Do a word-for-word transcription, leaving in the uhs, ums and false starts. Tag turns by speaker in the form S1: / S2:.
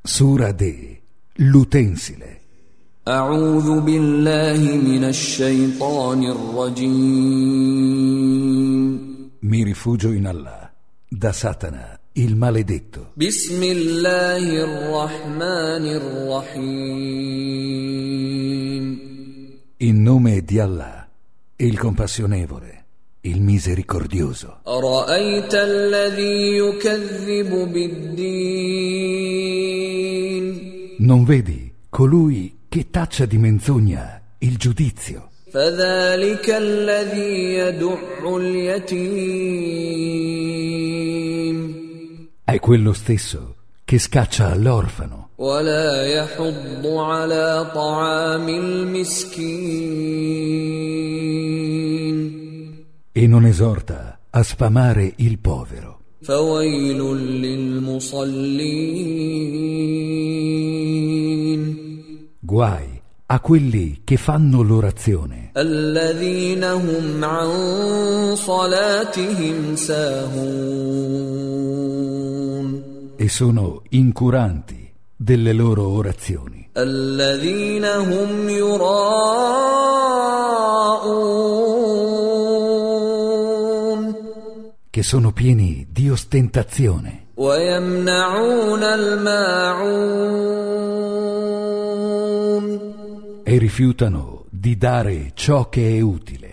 S1: Sura de l'utensile.
S2: أعوذ بالله من الشيطان الرجيم.
S1: Mi rifugio in Allah, da Satana, il maledetto.
S2: بسم الله الرحمن الرحيم.
S1: In nome di Allah, il compassionevole, il misericordioso.
S2: أرأيت الذي يكذب بالدين.
S1: Non vedi colui che taccia di menzogna il giudizio?
S2: فذلك الذي يدع اليتيم.
S1: È quello stesso che scaccia all'orfano
S2: ولا يحض على طعام المسكين.
S1: e non esorta a sfamare il povero.
S2: فويل للمصلين.
S1: Guai a quelli che fanno l'orazione,
S2: الذين هم عن صلاتهم ساهون.
S1: e sono incuranti delle loro orazioni,
S2: الذين هم يراءون.
S1: che sono pieni di ostentazione
S2: ويمنعون الماعون.
S1: e rifiutano di dare ciò che è utile.